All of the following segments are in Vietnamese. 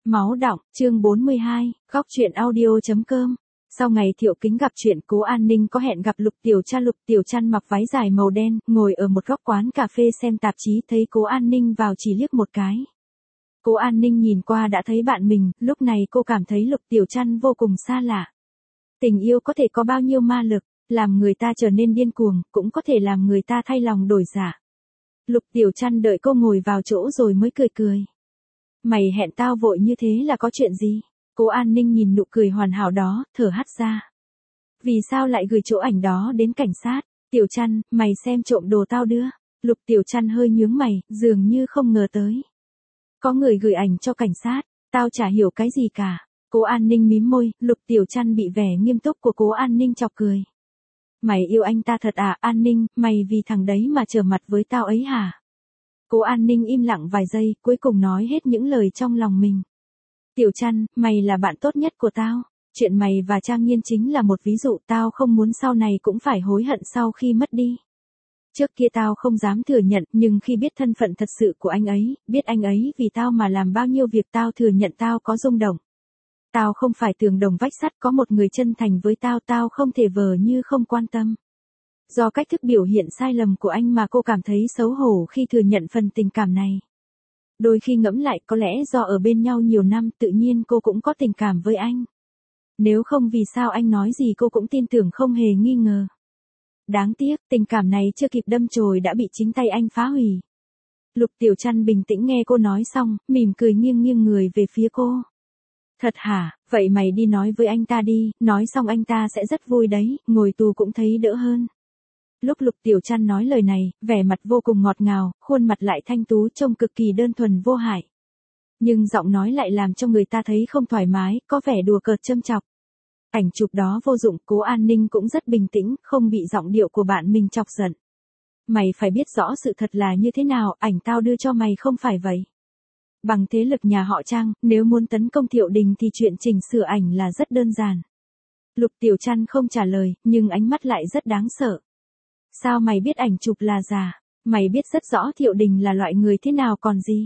Máu đọng, chương 42, góc truyện audio.com. Sau ngày Thiệu Kính gặp chuyện, Cố An Ninh có hẹn gặp Lục Tiểu Trăn. Lục Tiểu Trăn mặc váy dài màu đen, ngồi ở một góc quán cà phê xem tạp chí, thấy Cố An Ninh vào chỉ liếc một cái. Cố An Ninh nhìn qua đã thấy bạn mình, lúc này cô cảm thấy Lục Tiểu Trăn vô cùng xa lạ. Tình yêu có thể có bao nhiêu ma lực, làm người ta trở nên điên cuồng, cũng có thể làm người ta thay lòng đổi dạ. Lục Tiểu Trăn đợi cô ngồi vào chỗ rồi mới cười cười. Mày hẹn tao vội như thế là có chuyện gì? Cố An Ninh nhìn nụ cười hoàn hảo đó, thở hắt ra. Vì sao lại gửi chỗ ảnh đó đến cảnh sát? Tiểu Trăn, mày xem trộm đồ tao đưa. Lục Tiểu Trăn hơi nhướng mày, dường như không ngờ tới. Có người gửi ảnh cho cảnh sát, tao chả hiểu cái gì cả. Cố An Ninh mím môi, Lục Tiểu Trăn bị vẻ nghiêm túc của Cố An Ninh chọc cười. Mày yêu anh ta thật à? An Ninh, mày vì thằng đấy mà trở mặt với tao ấy hả? Cố An Ninh im lặng vài giây, cuối cùng nói hết những lời trong lòng mình. Tiểu Trăn, mày là bạn tốt nhất của tao. Chuyện mày và Trang Nhiên chính là một ví dụ, tao không muốn sau này cũng phải hối hận sau khi mất đi. Trước kia tao không dám thừa nhận, nhưng khi biết thân phận thật sự của anh ấy, biết anh ấy vì tao mà làm bao nhiêu việc, tao thừa nhận tao có rung động. Tao không phải tường đồng vách sắt, có một người chân thành với tao, tao không thể vờ như không quan tâm. Do cách thức biểu hiện sai lầm của anh mà cô cảm thấy xấu hổ khi thừa nhận phần tình cảm này. Đôi khi ngẫm lại, có lẽ do ở bên nhau nhiều năm, tự nhiên cô cũng có tình cảm với anh. Nếu không vì sao anh nói gì cô cũng tin tưởng không hề nghi ngờ. Đáng tiếc, tình cảm này chưa kịp đâm chồi đã bị chính tay anh phá hủy. Lục Tiểu Trăn bình tĩnh nghe cô nói xong, mỉm cười nghiêng nghiêng người về phía cô. Thật hả? Vậy mày đi nói với anh ta đi, nói xong anh ta sẽ rất vui đấy, ngồi tù cũng thấy đỡ hơn. Lúc Lục Tiểu Trăn nói lời này, vẻ mặt vô cùng ngọt ngào, khuôn mặt lại thanh tú, trông cực kỳ đơn thuần vô hại. Nhưng giọng nói lại làm cho người ta thấy không thoải mái, có vẻ đùa cợt châm chọc. Ảnh chụp đó vô dụng, Cố An Ninh cũng rất bình tĩnh, không bị giọng điệu của bạn mình chọc giận. Mày phải biết rõ sự thật là như thế nào, ảnh tao đưa cho mày không phải vậy. Bằng thế lực nhà họ Trang, nếu muốn tấn công Thiệu Đình thì chuyện chỉnh sửa ảnh là rất đơn giản. Lục Tiểu Trăn không trả lời, nhưng ánh mắt lại rất đáng sợ. Sao mày biết ảnh chụp là giả? Mày biết rất rõ Thiệu Đình là loại người thế nào còn gì?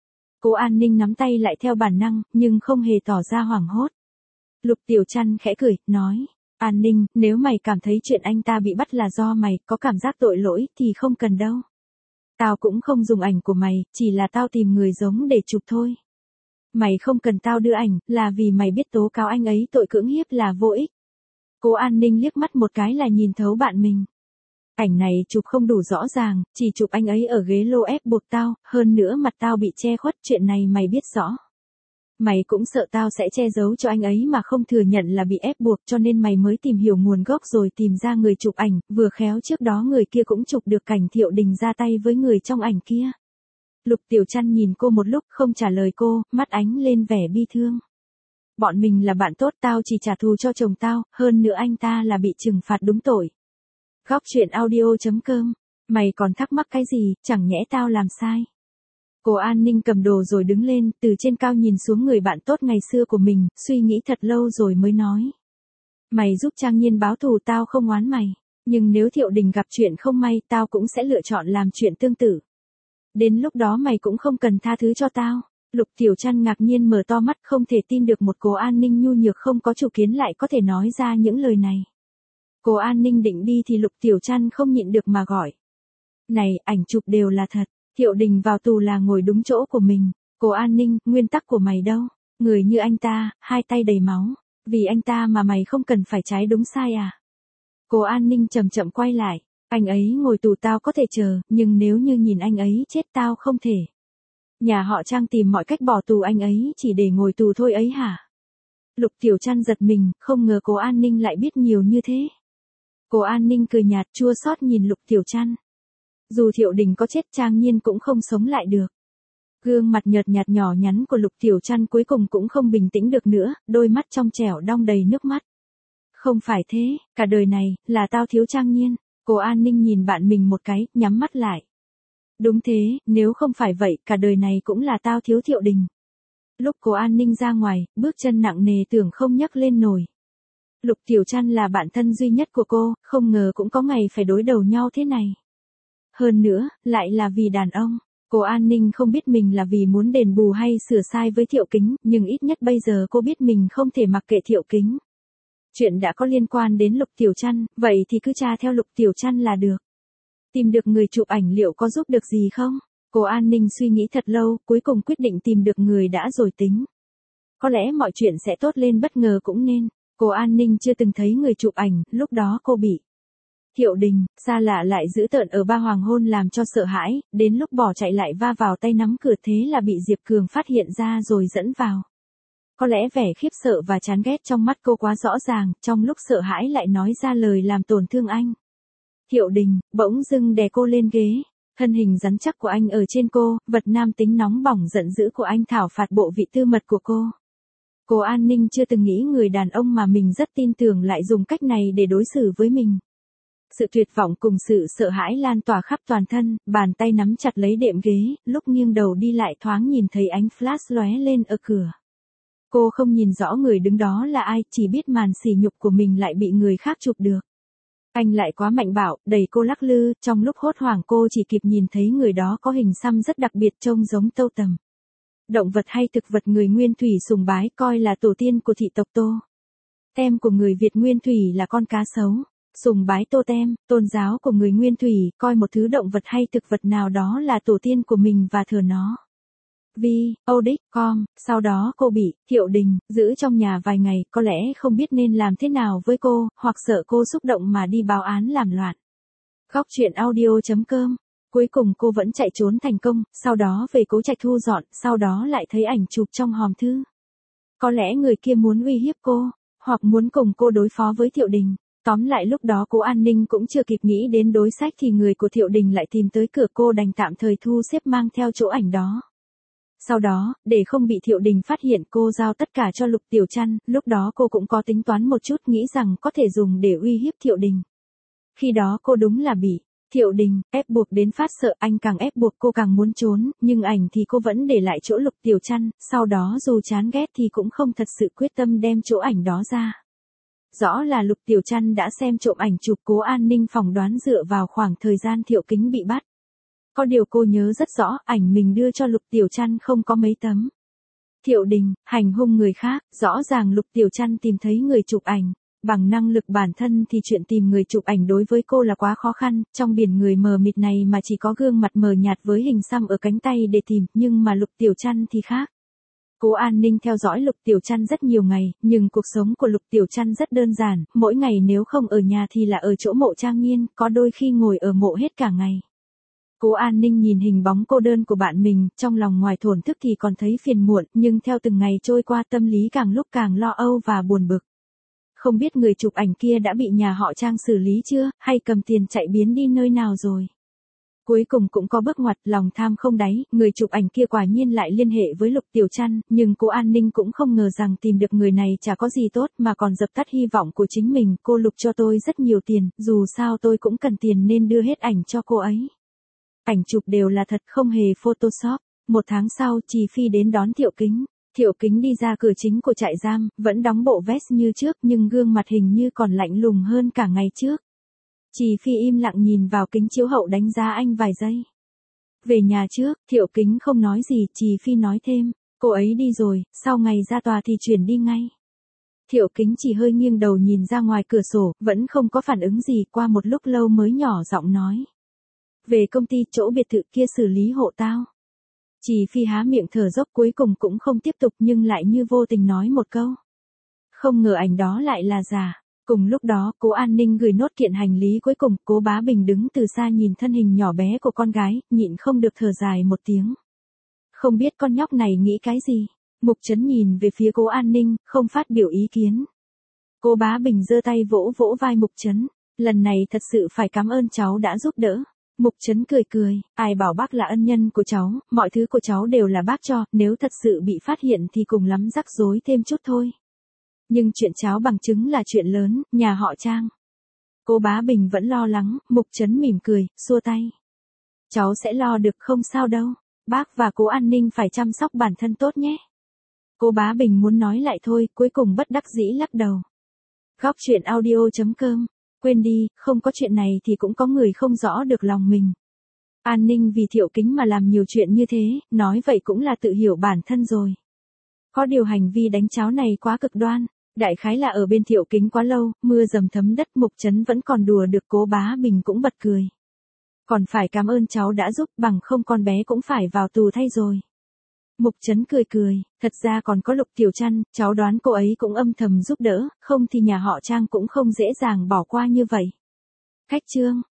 Cố An Ninh nắm tay lại theo bản năng, nhưng không hề tỏ ra hoảng hốt. Lục Tiểu Trăn khẽ cười, nói, An Ninh, nếu mày cảm thấy chuyện anh ta bị bắt là do mày có cảm giác tội lỗi thì không cần đâu. Tao cũng không dùng ảnh của mày, chỉ là tao tìm người giống để chụp thôi. Mày không cần tao đưa ảnh, là vì mày biết tố cáo anh ấy tội cưỡng hiếp là vô ích. Cố An Ninh liếc mắt một cái là nhìn thấu bạn mình. Ảnh này chụp không đủ rõ ràng, chỉ chụp anh ấy ở ghế lô ép buộc tao, hơn nữa mặt tao bị che khuất, chuyện này mày biết rõ. Mày cũng sợ tao sẽ che giấu cho anh ấy mà không thừa nhận là bị ép buộc, cho nên mày mới tìm hiểu nguồn gốc rồi tìm ra người chụp ảnh, vừa khéo trước đó người kia cũng chụp được cảnh Thiệu Đình ra tay với người trong ảnh kia. Lục Tiểu Trăn nhìn cô một lúc không trả lời cô, mắt ánh lên vẻ bi thương. Bọn mình là bạn tốt, tao chỉ trả thù cho chồng tao, hơn nữa anh ta là bị trừng phạt đúng tội. Góc truyện audio.com. Mày còn thắc mắc cái gì, chẳng nhẽ tao làm sai? Cố An Ninh cầm đồ rồi đứng lên, từ trên cao nhìn xuống người bạn tốt ngày xưa của mình, suy nghĩ thật lâu rồi mới nói. Mày giúp Trang Nhiên báo thù, tao không oán mày. Nhưng nếu Thiệu Đình gặp chuyện không may, tao cũng sẽ lựa chọn làm chuyện tương tự. Đến lúc đó mày cũng không cần tha thứ cho tao. Lục Tiểu Trăn ngạc nhiên mở to mắt, không thể tin được một Cố An Ninh nhu nhược không có chủ kiến lại có thể nói ra những lời này. Cố An Ninh định đi thì Lục Tiểu Trăn không nhịn được mà gọi. Này, ảnh chụp đều là thật. Thiệu Đình vào tù là ngồi đúng chỗ của mình. Cố An Ninh, nguyên tắc của mày đâu? Người như anh ta, hai tay đầy máu. Vì anh ta mà mày không cần phải trái đúng sai à? Cố An Ninh chậm chậm quay lại. Anh ấy ngồi tù tao có thể chờ, nhưng nếu như nhìn anh ấy chết tao không thể. Nhà họ Trang tìm mọi cách bỏ tù anh ấy chỉ để ngồi tù thôi ấy hả? Lục Tiểu Trăn giật mình, không ngờ Cố An Ninh lại biết nhiều như thế. Cố An Ninh cười nhạt chua xót nhìn Lục Tiểu Trăn. Dù Thiệu Đình có chết Trang Nhiên cũng không sống lại được. Gương mặt nhợt nhạt nhỏ nhắn của Lục Tiểu Trăn cuối cùng cũng không bình tĩnh được nữa, đôi mắt trong trẻo đong đầy nước mắt. Không phải thế, cả đời này, là tao thiếu Trang Nhiên. Cố An Ninh nhìn bạn mình một cái, nhắm mắt lại. Đúng thế, nếu không phải vậy, cả đời này cũng là tao thiếu Thiệu Đình. Lúc Cố An Ninh ra ngoài, bước chân nặng nề tưởng không nhấc lên nổi. Lục Tiểu Trăn là bạn thân duy nhất của cô, không ngờ cũng có ngày phải đối đầu nhau thế này. Hơn nữa, lại là vì đàn ông. Cô An Ninh không biết mình là vì muốn đền bù hay sửa sai với Thiệu Kính, nhưng ít nhất bây giờ cô biết mình không thể mặc kệ Thiệu Kính. Chuyện đã có liên quan đến Lục Tiểu Trăn, vậy thì cứ tra theo Lục Tiểu Trăn là được. Tìm được người chụp ảnh liệu có giúp được gì không? Cô An Ninh suy nghĩ thật lâu, cuối cùng quyết định tìm được người đã rồi tính. Có lẽ mọi chuyện sẽ tốt lên bất ngờ cũng nên. Cô An Ninh chưa từng thấy người chụp ảnh, lúc đó cô bị Thiệu Đình, xa lạ lại dữ tợn ở ba hoàng hôn làm cho sợ hãi, đến lúc bỏ chạy lại va vào tay nắm cửa thế là bị Diệp Cường phát hiện ra rồi dẫn vào. Có lẽ vẻ khiếp sợ và chán ghét trong mắt cô quá rõ ràng, trong lúc sợ hãi lại nói ra lời làm tổn thương anh. Thiệu Đình, bỗng dưng đè cô lên ghế. Thân hình rắn chắc của anh ở trên cô, vật nam tính nóng bỏng giận dữ của anh thảo phạt bộ vị tư mật của cô. Cô An Ninh chưa từng nghĩ người đàn ông mà mình rất tin tưởng lại dùng cách này để đối xử với mình. Sự tuyệt vọng cùng sự sợ hãi lan tỏa khắp toàn thân, bàn tay nắm chặt lấy đệm ghế, lúc nghiêng đầu đi lại thoáng nhìn thấy ánh flash lóe lên ở cửa. Cô không nhìn rõ người đứng đó là ai, chỉ biết màn sỉ nhục của mình lại bị người khác chụp được. Anh lại quá mạnh bạo, đẩy cô lắc lư, trong lúc hốt hoảng cô chỉ kịp nhìn thấy người đó có hình xăm rất đặc biệt trông giống Tâu Tầm. Động vật hay thực vật người Nguyên Thủy sùng bái coi là tổ tiên của thị tộc Tô. Tem của người Việt Nguyên Thủy là con cá sấu. Sùng bái Tô Tem, tôn giáo của người Nguyên Thủy coi một thứ động vật hay thực vật nào đó là tổ tiên của mình và thờ nó. V.O.D.com, sau đó cô bị Thiệu Đình giữ trong nhà vài ngày, có lẽ không biết nên làm thế nào với cô, hoặc sợ cô xúc động mà đi báo án làm loạn. Góc truyện audio.com. Cuối cùng cô vẫn chạy trốn thành công, sau đó về Cố Trạch thu dọn, sau đó lại thấy ảnh chụp trong hòm thư. Có lẽ người kia muốn uy hiếp cô, hoặc muốn cùng cô đối phó với Thiệu Đình. Tóm lại lúc đó cô An Ninh cũng chưa kịp nghĩ đến đối sách thì người của Thiệu Đình lại tìm tới cửa cô, đành tạm thời thu xếp mang theo chỗ ảnh đó. Sau đó, để không bị Thiệu Đình phát hiện, cô giao tất cả cho Lục Tiểu Trăn, lúc đó cô cũng có tính toán một chút, nghĩ rằng có thể dùng để uy hiếp Thiệu Đình. Khi đó cô đúng là bị Thiệu Đình ép buộc đến phát sợ, anh càng ép buộc cô càng muốn trốn, nhưng ảnh thì cô vẫn để lại chỗ Lục Tiểu Trăn, sau đó dù chán ghét thì cũng không thật sự quyết tâm đem chỗ ảnh đó ra. Rõ là Lục Tiểu Trăn đã xem trộm ảnh chụp, Cố An Ninh phỏng đoán dựa vào khoảng thời gian Thiệu Kính bị bắt. Có điều cô nhớ rất rõ, ảnh mình đưa cho Lục Tiểu Trăn không có mấy tấm. Thiệu Đình hành hung người khác, rõ ràng Lục Tiểu Trăn tìm thấy người chụp ảnh. Bằng năng lực bản thân thì chuyện tìm người chụp ảnh đối với cô là quá khó khăn, trong biển người mờ mịt này mà chỉ có gương mặt mờ nhạt với hình xăm ở cánh tay để tìm, nhưng mà Lục Tiểu Trăn thì khác. Cố An Ninh theo dõi Lục Tiểu Trăn rất nhiều ngày, nhưng cuộc sống của Lục Tiểu Trăn rất đơn giản, mỗi ngày nếu không ở nhà thì là ở chỗ mộ Trang Nghiên, có đôi khi ngồi ở mộ hết cả ngày. Cố An Ninh nhìn hình bóng cô đơn của bạn mình, trong lòng ngoài thổn thức thì còn thấy phiền muộn, nhưng theo từng ngày trôi qua tâm lý càng lúc càng lo âu và buồn bực. Không biết người chụp ảnh kia đã bị nhà họ Trang xử lý chưa, hay cầm tiền chạy biến đi nơi nào rồi. Cuối cùng cũng có bước ngoặt, lòng tham không đáy, người chụp ảnh kia quả nhiên lại liên hệ với Lục Tiểu Trăn, nhưng cô An Ninh cũng không ngờ rằng tìm được người này chả có gì tốt mà còn dập tắt hy vọng của chính mình. Cô Lục cho tôi rất nhiều tiền, dù sao tôi cũng cần tiền nên đưa hết ảnh cho cô ấy. Ảnh chụp đều là thật, không hề photoshop. 1 tháng sau, Trì Phi đến đón Thiệu Kính. Thiệu Kính đi ra cửa chính của trại giam, vẫn đóng bộ vest như trước nhưng gương mặt hình như còn lạnh lùng hơn cả ngày trước. Trì Phi im lặng nhìn vào kính chiếu hậu đánh giá anh vài giây. Về nhà trước, Thiệu Kính không nói gì, Trì Phi nói thêm, cô ấy đi rồi, sau ngày ra tòa thì chuyển đi ngay. Thiệu Kính chỉ hơi nghiêng đầu nhìn ra ngoài cửa sổ, vẫn không có phản ứng gì, qua một lúc lâu mới nhỏ giọng nói. Về công ty, chỗ biệt thự kia xử lý hộ tao. Trì Phi há miệng thở dốc, cuối cùng cũng không tiếp tục nhưng lại như vô tình nói một câu. Không ngờ ảnh đó lại là giả. Cùng lúc đó, Cố An Ninh gửi nốt kiện hành lý cuối cùng, Cố Bá Bình đứng từ xa nhìn thân hình nhỏ bé của con gái, nhịn không được thở dài một tiếng. Không biết con nhóc này nghĩ cái gì. Mục Trấn nhìn về phía Cố An Ninh, không phát biểu ý kiến. Cố Bá Bình giơ tay vỗ vỗ vai Mục Trấn. Lần này thật sự phải cảm ơn cháu đã giúp đỡ. Mục Trấn cười cười, ai bảo bác là ân nhân của cháu, mọi thứ của cháu đều là bác cho, nếu thật sự bị phát hiện thì cùng lắm rắc rối thêm chút thôi. Nhưng chuyện cháu bằng chứng là chuyện lớn, nhà họ Trang. Cố Bá Bình vẫn lo lắng, Mục Trấn mỉm cười, xua tay. Cháu sẽ lo được, không sao đâu, bác và Cố An Ninh phải chăm sóc bản thân tốt nhé. Cố Bá Bình muốn nói lại thôi, cuối cùng bất đắc dĩ lắc đầu. Góc truyện audio.com. Quên đi, không có chuyện này thì cũng có người không rõ được lòng mình. An Ninh vì Thiệu Kính mà làm nhiều chuyện như thế, nói vậy cũng là tự hiểu bản thân rồi. Có điều hành vi đánh cháo này quá cực đoan, đại khái là ở bên Thiệu Kính quá lâu, mưa dầm thấm đất, Mục Trấn vẫn còn đùa được Cố Bá Bình cũng bật cười. Còn phải cảm ơn cháu đã giúp, bằng không con bé cũng phải vào tù thay rồi. Mục Trấn cười cười, thật ra còn có Lục Tiểu Trăn, cháu đoán cô ấy cũng âm thầm giúp đỡ, không thì nhà họ Trang cũng không dễ dàng bỏ qua như vậy. Khách Trương